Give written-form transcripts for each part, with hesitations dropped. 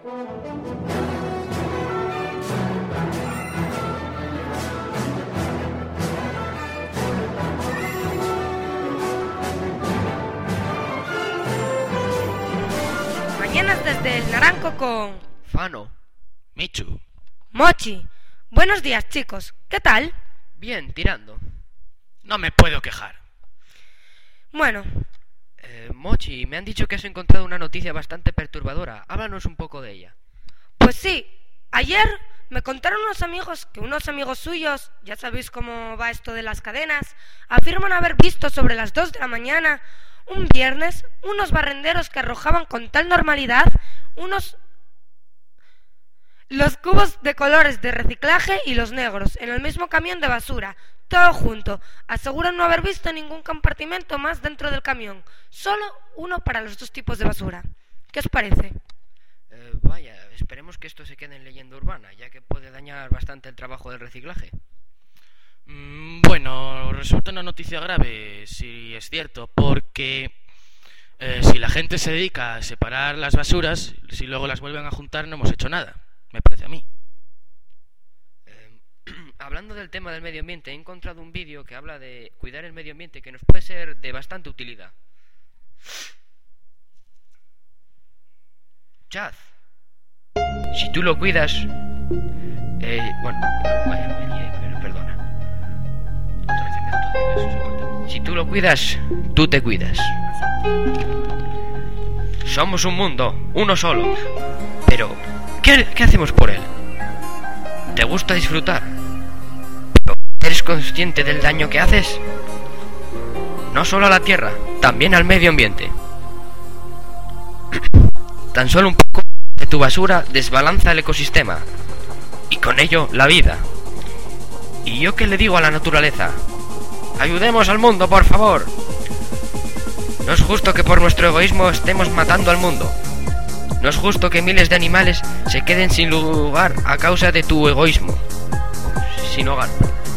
Mañanas desde el Naranco con Fano, Michu, Mochi. Buenos días, chicos. ¿Qué tal? bien, tirando. No me puedo quejar. Bueno, Mochi, me han dicho que has encontrado una noticia bastante perturbadora. Háblanos un poco de ella. pues sí. Ayer me contaron unos amigos que unos amigos suyos, ya sabéis cómo va esto de las cadenas, afirman haber visto sobre las 2 de la mañana, un viernes, unos barrenderos que arrojaban con tal normalidad los cubos de colores de reciclaje y los negros en el mismo camión de basura, todo junto. Aseguran no haber visto ningún compartimento más dentro del camión, solo uno para los dos tipos de basura. ¿Qué os parece? Vaya, esperemos que esto se quede en leyenda urbana, ya que puede dañar bastante el trabajo del reciclaje. Bueno, resulta una noticia grave, si es cierto, porque si la gente se dedica a separar las basuras, si luego las vuelven a juntar no hemos hecho nada, me parece a mí. Hablando del tema del medio ambiente, he encontrado un vídeo que habla de cuidar el medio ambiente que nos puede ser de bastante utilidad. Chaz, si tú lo cuidas... bueno, vaya, me lié, pero perdona. Otra vez empiezo todo, eso se corta. Si tú lo cuidas, tú te cuidas. Somos un mundo, uno solo. Pero, ¿qué hacemos por él? ¿Te gusta disfrutar? ¿Pero eres consciente del daño que haces? No solo a la tierra, también al medio ambiente. Tan solo un poco de tu basura desbalanza el ecosistema y con ello la vida. ¿Y yo qué le digo a la naturaleza? Ayudemos al mundo, por favor. No es justo que por nuestro egoísmo estemos matando al mundo. No es justo que miles de animales se queden sin lugar a causa de tu egoísmo. Sin hogar.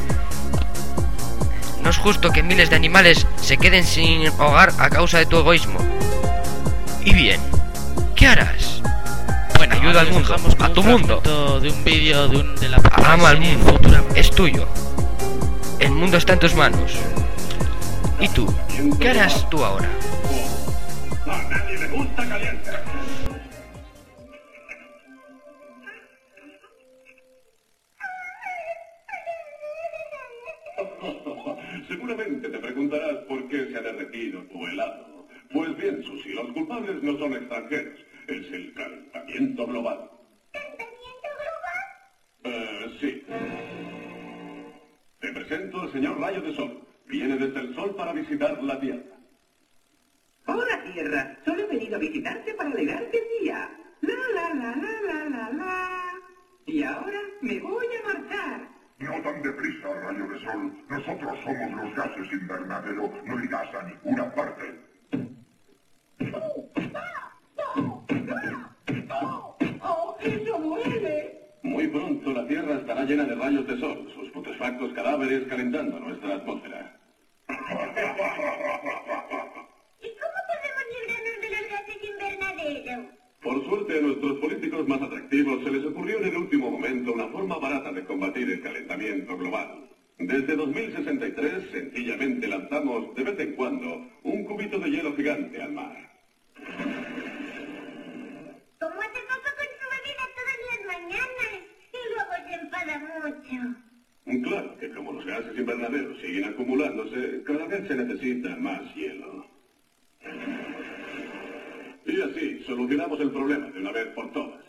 No es justo que miles de animales se queden sin hogar a causa de tu egoísmo. Y bien, ¿qué harás? Bueno, ayuda al mundo, a tu mundo. De un vídeo de la Ama al mundo, es tuyo. El mundo está en tus manos. ¿Y tú? ¿Qué harás tú ahora? A nadie le gusta caliente. Seguramente te preguntarás por qué se ha derretido tu helado. Pues bien, Susi, los culpables no son extranjeros. Es el calentamiento global. ¿Calentamiento global? Sí. Te presento al señor Rayo de Sol. Viene desde el Sol para visitar la Tierra. Hola, Tierra. Solo he venido a visitarte para alegrarte el día. La. Y ahora me voy a marchar. No tan deprisa, Rayo de Sol. Nosotros somos los gases invernadero. No irás a ninguna parte. ¡Oh, eso duele! Muy pronto la Tierra estará llena de rayos de sol, sus putrefactos cadáveres calentando nuestra atmósfera. ¿Y cómo podemos librarnos de los gases invernaderos? Por suerte a nuestros políticos más atractivos se les ocurrió en el último momento una forma barata de combatir el calentamiento global. Desde 2063 sencillamente lanzamos de vez en cuando un cubito de hielo gigante al mar. ¿Cómo hace papá con su bebida todas las mañanas? Y luego se enfada mucho. Claro que como los gases invernaderos siguen acumulándose, cada vez se necesita más hielo. Y así solucionamos el problema de una vez por todas.